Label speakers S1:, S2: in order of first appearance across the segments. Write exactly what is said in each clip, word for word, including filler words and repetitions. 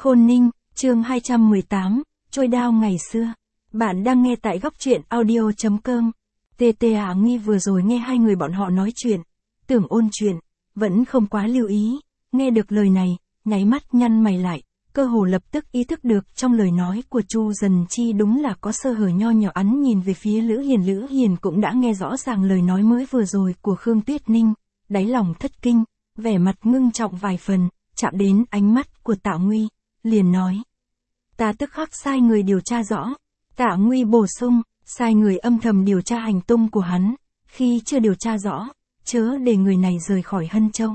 S1: Khôn Ninh, chương hai trăm mười tám, trôi đao ngày xưa. Bạn đang nghe tại góc truyện audio chấm com. tê tê Hạ Nghi vừa rồi nghe hai người bọn họ nói chuyện, tưởng ôn chuyện, vẫn không quá lưu ý, nghe được lời này, nháy mắt nhăn mày lại, cơ hồ lập tức ý thức được trong lời nói của Chu Dần Chi đúng là có sơ hở nho nhỏ. Hắn nhìn về phía Lữ Hiền, Lữ Hiền cũng đã nghe rõ ràng lời nói mới vừa rồi của Khương Tuyết Ninh, đáy lòng thất kinh, vẻ mặt ngưng trọng vài phần, chạm đến ánh mắt của Tạ Nguy, liền nói: "Ta tức khắc sai người điều tra rõ." Tạ Nguy bổ sung: "Sai người âm thầm điều tra hành tung của hắn, khi chưa điều tra rõ, chớ để người này rời khỏi Hân Châu."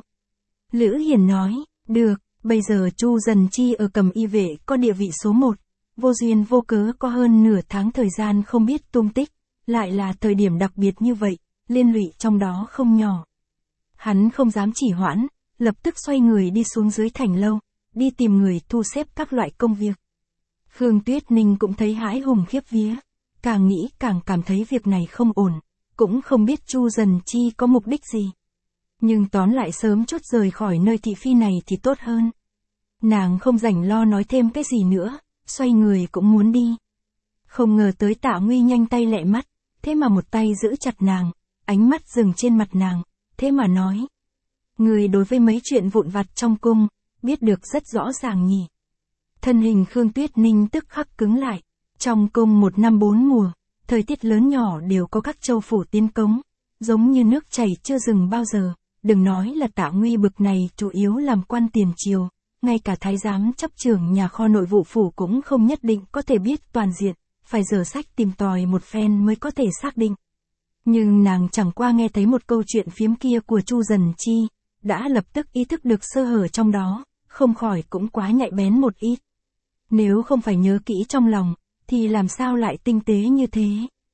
S1: Lữ Hiền nói: "Được, bây giờ Chu Dần Chi ở Cầm Y vệ có địa vị số một, vô duyên vô cớ có hơn nửa tháng thời gian không biết tung tích, lại là thời điểm đặc biệt như vậy, liên lụy trong đó không nhỏ." Hắn không dám chỉ hoãn, lập tức xoay người đi xuống dưới thành lâu, đi tìm người thu xếp các loại công việc. Khương Tuyết Ninh cũng thấy hãi hùng khiếp vía, càng nghĩ càng cảm thấy việc này không ổn, cũng không biết Chu Dần Chi có mục đích gì. Nhưng tóm lại sớm chút rời khỏi nơi thị phi này thì tốt hơn. Nàng không rảnh lo nói thêm cái gì nữa, xoay người cũng muốn đi. Không ngờ tới Tạ Nguy nhanh tay lẹ mắt, thế mà một tay giữ chặt nàng, ánh mắt dừng trên mặt nàng, thế mà nói: "Người đối với mấy chuyện vụn vặt trong cung, biết được rất rõ ràng nhỉ." Thân hình Khương Tuyết Ninh tức khắc cứng lại. Trong cung một năm bốn mùa, thời tiết lớn nhỏ đều có các châu phủ tiến cống, giống như nước chảy chưa dừng bao giờ. Đừng nói là Tạ Nguy bực này chủ yếu làm quan tiền triều, ngay cả thái giám chấp trưởng nhà kho nội vụ phủ cũng không nhất định có thể biết toàn diện, phải dở sách tìm tòi một phen mới có thể xác định. Nhưng nàng chẳng qua nghe thấy một câu chuyện phiếm kia của Chu Dần Chi, đã lập tức ý thức được sơ hở trong đó, không khỏi cũng quá nhạy bén một ít. Nếu không phải nhớ kỹ trong lòng, thì làm sao lại tinh tế như thế?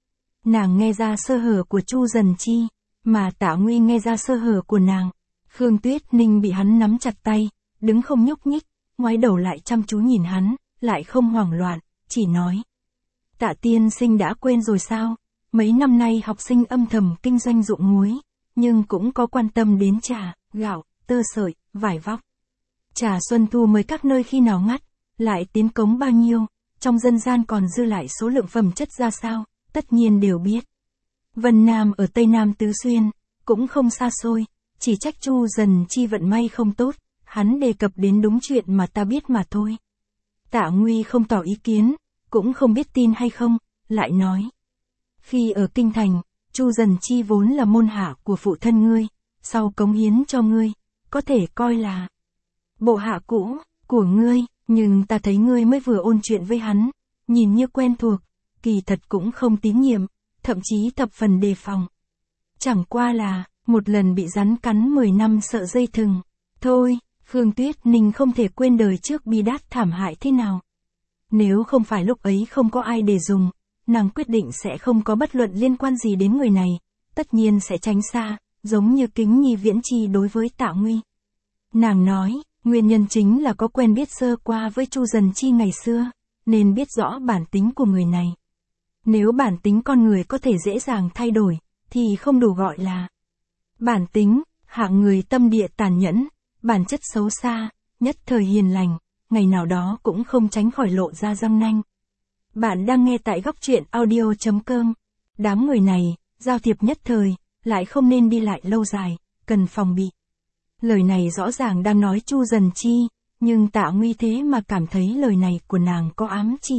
S1: Nàng nghe ra sơ hở của Chu Dần Chi, mà Tạ Nguy nghe ra sơ hở của nàng. Khương Tuyết Ninh bị hắn nắm chặt tay, đứng không nhúc nhích, ngoái đầu lại chăm chú nhìn hắn, lại không hoảng loạn, chỉ nói: "Tạ tiên sinh đã quên rồi sao? Mấy năm nay học sinh âm thầm kinh doanh ruộng muối, nhưng cũng có quan tâm đến trà, gạo, tơ sợi, vải vóc. Trà xuân thu mới các nơi khi nào ngắt, lại tiến cống bao nhiêu, trong dân gian còn dư lại số lượng phẩm chất ra sao, tất nhiên đều biết. Vân Nam ở Tây Nam Tứ Xuyên, cũng không xa xôi, chỉ trách Chu Dần Chi vận may không tốt, hắn đề cập đến đúng chuyện mà ta biết mà thôi." Tạ Nguy không tỏ ý kiến, cũng không biết tin hay không, lại nói: "Khi ở Kinh Thành, Chu Dần Chi vốn là môn hạ của phụ thân ngươi, sau cống hiến cho ngươi, có thể coi là bộ hạ cũ của ngươi, nhưng ta thấy ngươi mới vừa ôn chuyện với hắn, nhìn như quen thuộc, kỳ thật cũng không tín nhiệm, thậm chí thập phần đề phòng. Chẳng qua là, một lần bị rắn cắn mười năm sợ dây thừng. Thôi." Khương Tuyết Ninh không thể quên đời trước bi đát thảm hại thế nào. Nếu không phải lúc ấy không có ai để dùng, nàng quyết định sẽ không có bất luận liên quan gì đến người này, tất nhiên sẽ tránh xa, giống như Kính Nhi Viễn Chi đối với Tạ Nguy. Nàng nói, nguyên nhân chính là có quen biết sơ qua với Chu Dần Chi ngày xưa, nên biết rõ bản tính của người này. Nếu bản tính con người có thể dễ dàng thay đổi, thì không đủ gọi là bản tính. Hạng người tâm địa tàn nhẫn, bản chất xấu xa, nhất thời hiền lành, ngày nào đó cũng không tránh khỏi lộ ra răng nanh. Bạn đang nghe tại góc truyện audio chấm com. Đám người này, giao thiệp nhất thời, lại không nên đi lại lâu dài, cần phòng bị. Lời này rõ ràng đang nói Chu Dần Chi, nhưng Tạ Nguy thế mà cảm thấy lời này của nàng có ám chỉ.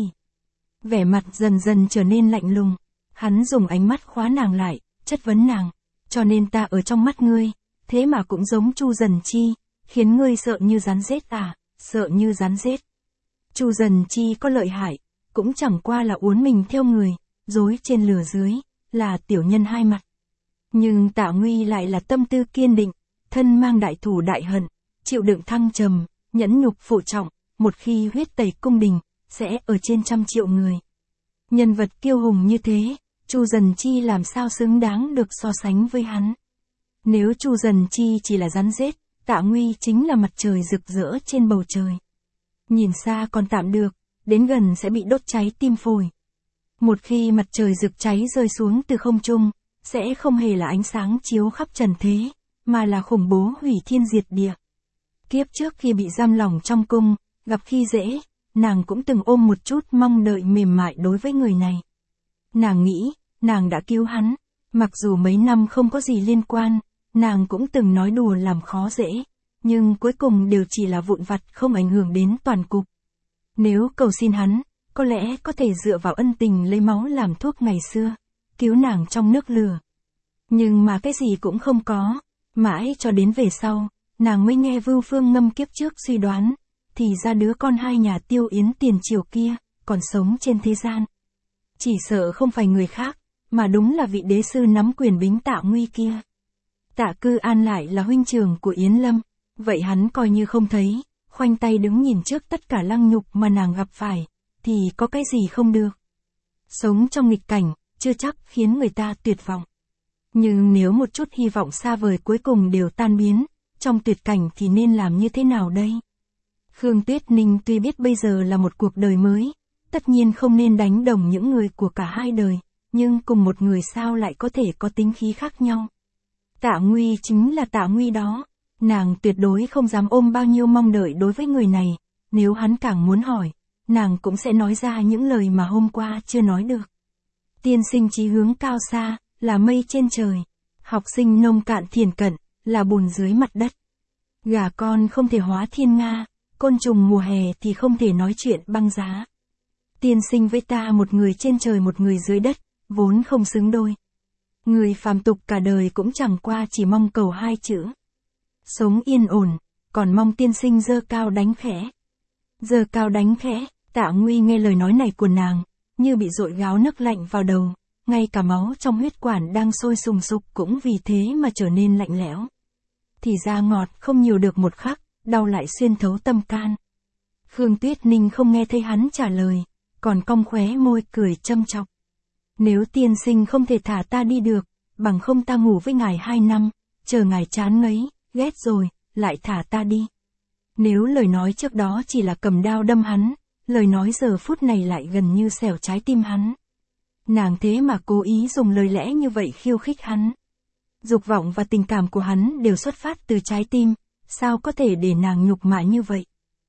S1: Vẻ mặt dần dần trở nên lạnh lùng, hắn dùng ánh mắt khóa nàng lại, chất vấn nàng: "Cho nên ta ở trong mắt ngươi, thế mà cũng giống Chu Dần Chi, khiến ngươi sợ như rắn rết à?" Sợ như rắn rết. Chu Dần Chi có lợi hại, cũng chẳng qua là uốn mình theo người, dối trên lừa dưới, là tiểu nhân hai mặt. Nhưng Tạ Nguy lại là tâm tư kiên định, thân mang đại thù đại hận, chịu đựng thăng trầm, nhẫn nhục phụ trọng, một khi huyết tẩy cung đình, sẽ ở trên trăm triệu người. Nhân vật kiêu hùng như thế, Chu Dần Chi làm sao xứng đáng được so sánh với hắn. Nếu Chu Dần Chi chỉ là rắn rết, Tạ Nguy chính là mặt trời rực rỡ trên bầu trời. Nhìn xa còn tạm được, đến gần sẽ bị đốt cháy tim phổi. Một khi mặt trời rực cháy rơi xuống từ không trung, sẽ không hề là ánh sáng chiếu khắp trần thế, mà là khủng bố hủy thiên diệt địa. Kiếp trước khi bị giam lỏng trong cung, gặp khi dễ, nàng cũng từng ôm một chút mong đợi mềm mại đối với người này. Nàng nghĩ, nàng đã cứu hắn, mặc dù mấy năm không có gì liên quan, nàng cũng từng nói đùa làm khó dễ, nhưng cuối cùng đều chỉ là vụn vặt không ảnh hưởng đến toàn cục. Nếu cầu xin hắn, có lẽ có thể dựa vào ân tình lấy máu làm thuốc ngày xưa, cứu nàng trong nước lửa. Nhưng mà cái gì cũng không có, mãi cho đến về sau, nàng mới nghe Vưu Phương Ngâm kiếp trước suy đoán, thì ra đứa con hai nhà Tiêu Yến tiền triều kia, còn sống trên thế gian. Chỉ sợ không phải người khác, mà đúng là vị đế sư nắm quyền bính Tạ Nguy kia. Tạ Cư An lại là huynh trưởng của Yến Lâm, vậy hắn coi như không thấy, khoanh tay đứng nhìn trước tất cả lăng nhục mà nàng gặp phải, thì có cái gì không được. Sống trong nghịch cảnh, chưa chắc khiến người ta tuyệt vọng. Nhưng nếu một chút hy vọng xa vời cuối cùng đều tan biến, trong tuyệt cảnh thì nên làm như thế nào đây? Khương Tuyết Ninh tuy biết bây giờ là một cuộc đời mới, tất nhiên không nên đánh đồng những người của cả hai đời, nhưng cùng một người sao lại có thể có tính khí khác nhau. Tạ Nguy chính là Tạ Nguy đó, nàng tuyệt đối không dám ôm bao nhiêu mong đợi đối với người này, nếu hắn càng muốn hỏi, nàng cũng sẽ nói ra những lời mà hôm qua chưa nói được. Tiên sinh chí hướng cao xa, là mây trên trời, học sinh nông cạn thiền cận, là bùn dưới mặt đất. Gà con không thể hóa thiên nga, côn trùng mùa hè thì không thể nói chuyện băng giá. Tiên sinh với ta một người trên trời một người dưới đất, vốn không xứng đôi. Người phàm tục cả đời cũng chẳng qua chỉ mong cầu hai chữ. Sống yên ổn, còn mong tiên sinh giơ cao đánh khẽ. Giơ cao đánh khẽ, Tạ Nguy nghe lời nói này của nàng, như bị dội gáo nước lạnh vào đầu, ngay cả máu trong huyết quản đang sôi sùng sục cũng vì thế mà trở nên lạnh lẽo. Thì ra ngọt không nhiều được một khắc, đau lại xuyên thấu tâm can. Khương Tuyết Ninh không nghe thấy hắn trả lời, còn cong khóe môi cười châm chọc. Nếu tiên sinh không thể thả ta đi được, bằng không ta ngủ với ngài hai năm, chờ ngài chán ngấy, ghét rồi, lại thả ta đi. Nếu lời nói trước đó chỉ là cầm đao đâm hắn, lời nói giờ phút này lại gần như xẻo trái tim hắn. Nàng thế mà cố ý dùng lời lẽ như vậy khiêu khích hắn. Dục vọng và tình cảm của hắn đều xuất phát từ trái tim, sao có thể để nàng nhục mạ như vậy.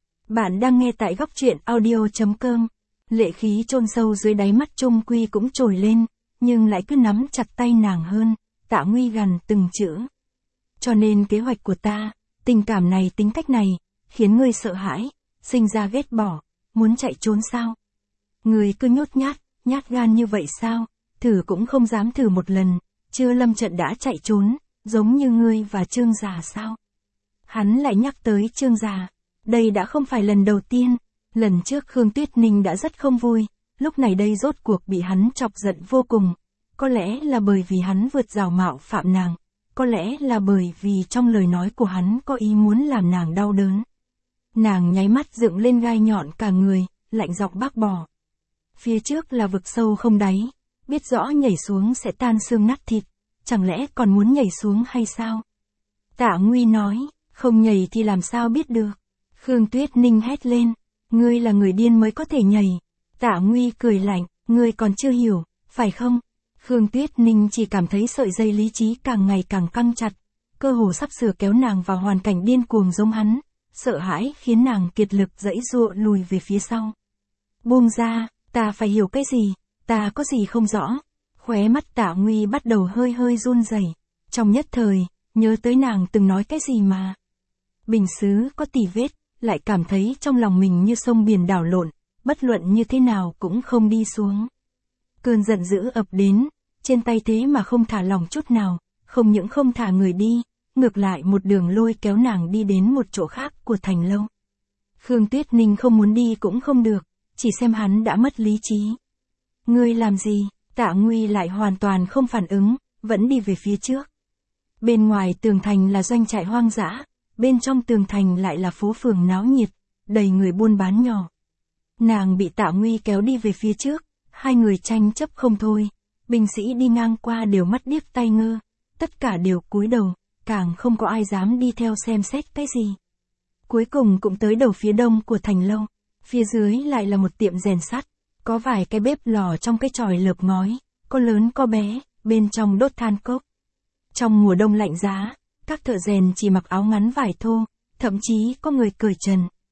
S1: Bạn đang nghe tại góc truyện audio chấm com. Lệ khí chôn sâu dưới đáy mắt Trung Quy cũng trồi lên, nhưng lại cứ nắm chặt tay nàng hơn, Tạ Nguy gằn từng chữ. Cho nên kế hoạch của ta, tình cảm này tính cách này, khiến ngươi sợ hãi, sinh ra ghét bỏ, muốn chạy trốn sao? Ngươi cứ nhốt nhát, nhát gan như vậy sao? Thử cũng không dám thử một lần, chưa lâm trận đã chạy trốn, giống như ngươi và Trương Già sao? Hắn lại nhắc tới Trương Già, đây đã không phải lần đầu tiên. Lần trước Khương Tuyết Ninh đã rất không vui, lúc này đây rốt cuộc bị hắn chọc giận vô cùng. Có lẽ là bởi vì hắn vượt rào mạo phạm nàng, có lẽ là bởi vì trong lời nói của hắn có ý muốn làm nàng đau đớn. Nàng nháy mắt dựng lên gai nhọn cả người, lạnh dọc bác bỏ. Phía trước là vực sâu không đáy, biết rõ nhảy xuống sẽ tan xương nát thịt, chẳng lẽ còn muốn nhảy xuống hay sao? Tạ Nguy nói, không nhảy thì làm sao biết được. Khương Tuyết Ninh hét lên. Ngươi là người điên mới có thể nhảy. Tạ Nguy cười lạnh, ngươi còn chưa hiểu, phải không? Khương Tuyết Ninh chỉ cảm thấy sợi dây lý trí càng ngày càng căng chặt, cơ hồ sắp sửa kéo nàng vào hoàn cảnh điên cuồng giống hắn, sợ hãi khiến nàng kiệt lực giãy giụa lùi về phía sau. Buông ra, ta phải hiểu cái gì, ta có gì không rõ. Khóe mắt Tạ Nguy bắt đầu hơi hơi run rẩy, trong nhất thời, nhớ tới nàng từng nói cái gì mà. Bình xứ có tỉ vết, lại cảm thấy trong lòng mình như sông biển đảo lộn, bất luận như thế nào cũng không đi xuống. Cơn giận dữ ập đến, trên tay thế mà không thả lỏng chút nào, không những không thả người đi, ngược lại một đường lôi kéo nàng đi đến một chỗ khác của thành lâu. Khương Tuyết Ninh không muốn đi cũng không được, chỉ xem hắn đã mất lý trí. Ngươi làm gì? Tạ Nguy lại hoàn toàn không phản ứng, vẫn đi về phía trước. Bên ngoài tường thành là doanh trại hoang dã, bên trong tường thành lại là phố phường náo nhiệt, đầy người buôn bán nhỏ. Nàng bị Tạ Nguy kéo đi về phía trước, hai người tranh chấp không thôi, binh sĩ đi ngang qua đều mắt điếc tai ngơ, tất cả đều cúi đầu, càng không có ai dám đi theo xem xét cái gì. Cuối cùng cũng tới đầu phía đông của thành lâu, phía dưới lại là một tiệm rèn sắt, có vài cái bếp lò trong cái chòi lợp ngói, có lớn có bé, bên trong đốt than cốc. Trong mùa đông lạnh giá, các thợ rèn chỉ mặc áo ngắn vải thô, thậm chí có người cởi trần,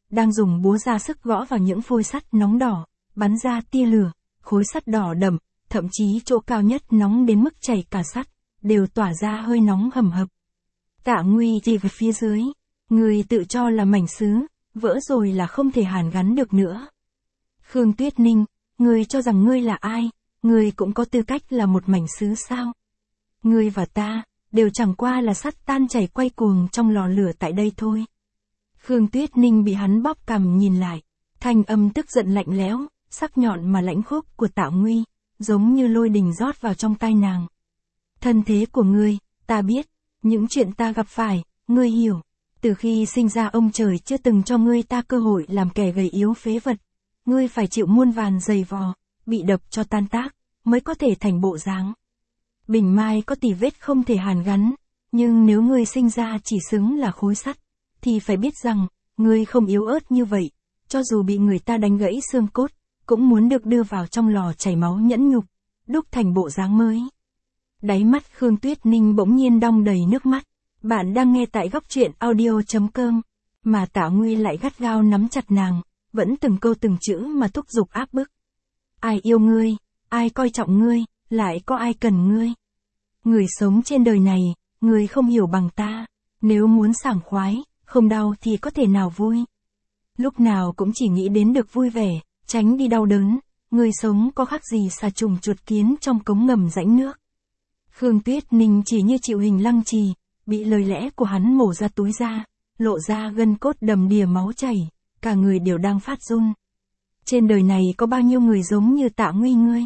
S1: đang dùng búa ra sức gõ vào những phôi sắt nóng đỏ, bắn ra tia lửa, khối sắt đỏ đậm, thậm chí chỗ cao nhất nóng đến mức chảy cả sắt, đều tỏa ra hơi nóng hầm hập. Tạ Nguy đi về phía dưới, người tự cho là mảnh sứ, vỡ rồi là không thể hàn gắn được nữa. Khương Tuyết Ninh, ngươi cho rằng ngươi là ai, ngươi cũng có tư cách là một mảnh sứ sao? Ngươi và ta, đều chẳng qua là sắt tan chảy quay cuồng trong lò lửa tại đây thôi. Khương Tuyết Ninh bị hắn bóp cằm nhìn lại, thanh âm tức giận lạnh lẽo, sắc nhọn mà lãnh khốc của Tạ Nguy, giống như lôi đình rót vào trong tai nàng. Thân thế của ngươi, ta biết, những chuyện ta gặp phải, ngươi hiểu. Từ khi sinh ra ông trời chưa từng cho ngươi ta cơ hội làm kẻ gầy yếu phế vật. Ngươi phải chịu muôn vàn giày vò, bị đập cho tan tác, mới có thể thành bộ dáng. Bình mai có tỉ vết không thể hàn gắn, nhưng nếu ngươi sinh ra chỉ xứng là khối sắt, thì phải biết rằng, ngươi không yếu ớt như vậy, cho dù bị người ta đánh gãy xương cốt, cũng muốn được đưa vào trong lò chảy máu nhẫn nhục, đúc thành bộ dáng mới. Đáy mắt Khương Tuyết Ninh bỗng nhiên đong đầy nước mắt. Bạn đang nghe tại góc truyện audio chấm com, mà Tạ Nguy lại gắt gao nắm chặt nàng, vẫn từng câu từng chữ mà thúc giục áp bức. Ai yêu ngươi, ai coi trọng ngươi, lại có ai cần ngươi. Người sống trên đời này, ngươi không hiểu bằng ta, nếu muốn sảng khoái, không đau thì có thể nào vui. Lúc nào cũng chỉ nghĩ đến được vui vẻ, tránh đi đau đớn, người sống có khác gì xà trùng chuột kiến trong cống ngầm rãnh nước. Khương Tuyết Ninh chỉ như chịu hình lăng trì, bị lời lẽ của hắn mổ ra túi da, lộ ra gân cốt đầm đìa máu chảy, cả người đều đang phát run. Trên đời này có bao nhiêu người giống như Tạ Nguy ngươi?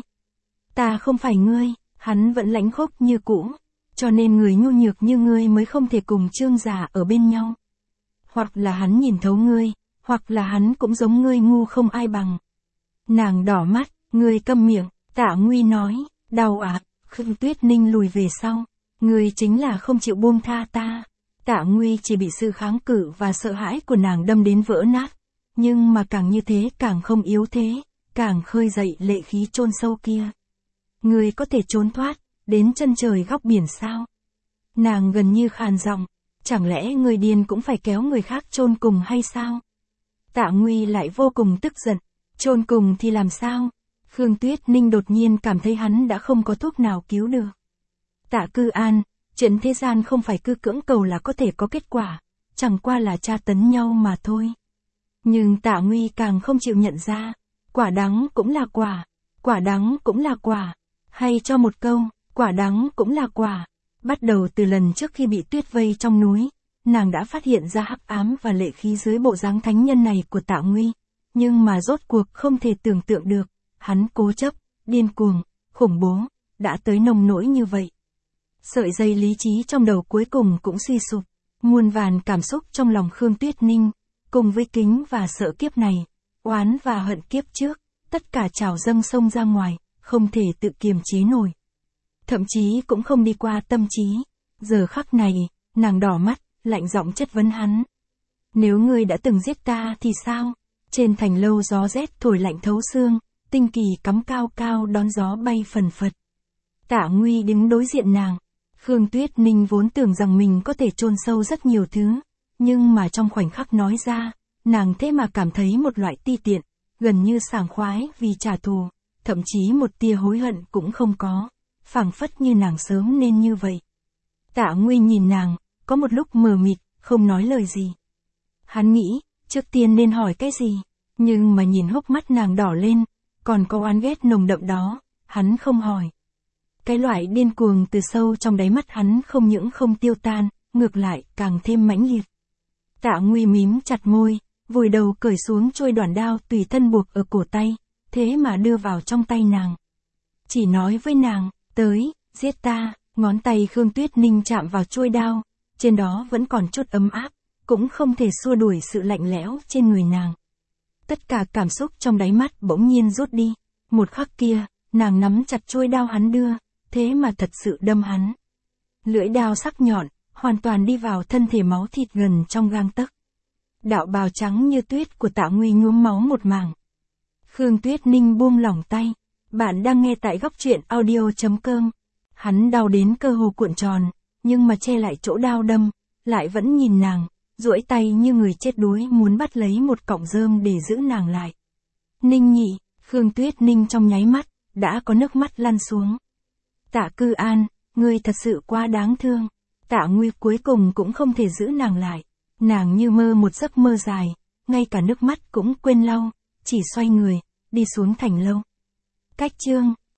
S1: Ta không phải ngươi, hắn vẫn lãnh khốc như cũ, cho nên người nhu nhược như ngươi mới không thể cùng Trương Giả ở bên nhau. Hoặc là hắn nhìn thấu ngươi, hoặc là hắn cũng giống ngươi ngu không ai bằng. Nàng đỏ mắt, ngươi câm miệng, Tạ Nguy nói, đau ạ. À? Khương Tuyết Ninh lùi về sau. Ngươi chính là không chịu buông tha ta. Tạ Nguy chỉ bị sự kháng cự và sợ hãi của nàng đâm đến vỡ nát. Nhưng mà càng như thế càng không yếu thế, càng khơi dậy lệ khí chôn sâu kia. Ngươi có thể trốn thoát, đến chân trời góc biển sao? Nàng gần như khàn giọng, chẳng lẽ người điên cũng phải kéo người khác chôn cùng hay sao? Tạ Nguy lại vô cùng tức giận, chôn cùng thì làm sao? Khương Tuyết Ninh đột nhiên cảm thấy hắn đã không có thuốc nào cứu được. Tạ Cư An, chuyện thế gian không phải cứ cưỡng cầu là có thể có kết quả, chẳng qua là tra tấn nhau mà thôi. Nhưng Tạ Nguy càng không chịu nhận ra, quả đắng cũng là quả, quả đắng cũng là quả, hay cho một câu, quả đắng cũng là quả. Bắt đầu từ lần trước khi bị tuyết vây trong núi, nàng đã phát hiện ra hắc ám và lệ khí dưới bộ dáng thánh nhân này của Tạ Nguy, nhưng mà rốt cuộc không thể tưởng tượng được, hắn cố chấp, điên cuồng, khủng bố, đã tới nông nỗi như vậy. Sợi dây lý trí trong đầu cuối cùng cũng suy sụp, muôn vàn cảm xúc trong lòng Khương Tuyết Ninh, cùng với kính và sợ kiếp này, oán và hận kiếp trước, tất cả trào dâng sông ra ngoài, không thể tự kiềm chế nổi. Thậm chí cũng không đi qua tâm trí. Giờ khắc này, nàng đỏ mắt, lạnh giọng chất vấn hắn. Nếu ngươi đã từng giết ta thì sao? Trên thành lâu gió rét thổi lạnh thấu xương, tinh kỳ cắm cao cao đón gió bay phần phật. Tạ Nguy đứng đối diện nàng. Khương Tuyết Ninh vốn tưởng rằng mình có thể chôn sâu rất nhiều thứ, nhưng mà trong khoảnh khắc nói ra, nàng thế mà cảm thấy một loại ti tiện, gần như sảng khoái vì trả thù, thậm chí một tia hối hận cũng không có, phảng phất như nàng sớm nên như vậy. Tạ Nguy nhìn nàng, có một lúc mờ mịt, không nói lời gì. Hắn nghĩ, trước tiên nên hỏi cái gì, nhưng mà nhìn hốc mắt nàng đỏ lên, còn có oán ghét nồng đậm đó, hắn không hỏi. Cái loại điên cuồng từ sâu trong đáy mắt hắn không những không tiêu tan, ngược lại càng thêm mãnh liệt. Tạ Nguy mím chặt môi, vùi đầu cởi xuống chuôi đoản đao tùy thân buộc ở cổ tay, thế mà đưa vào trong tay nàng. Chỉ nói với nàng, tới, giết ta, ngón tay Khương Tuyết Ninh chạm vào chuôi đao, trên đó vẫn còn chút ấm áp, cũng không thể xua đuổi sự lạnh lẽo trên người nàng. Tất cả cảm xúc trong đáy mắt bỗng nhiên rút đi, một khắc kia, nàng nắm chặt chuôi đao hắn đưa, thế mà thật sự đâm hắn. Lưỡi đao sắc nhọn, hoàn toàn đi vào thân thể máu thịt gần trong gang tấc. Đạo bào trắng như tuyết của Tạ Nguy nhuốm máu một mảng. Khương Tuyết Ninh buông lỏng tay. Bạn đang nghe tại góc truyện audio chấm com. Hắn đau đến cơ hồ cuộn tròn, nhưng mà che lại chỗ đao đâm, lại vẫn nhìn nàng, duỗi tay như người chết đuối muốn bắt lấy một cọng rơm để giữ nàng lại. Ninh Nhị, Khương Tuyết Ninh trong nháy mắt, đã có nước mắt lăn xuống. Tạ Cư An, ngươi thật sự quá đáng thương. Tạ Nguyệt cuối cùng cũng không thể giữ nàng lại. Nàng như mơ một giấc mơ dài, ngay cả nước mắt cũng quên lau, chỉ xoay người, đi xuống thành lâu. Cách chương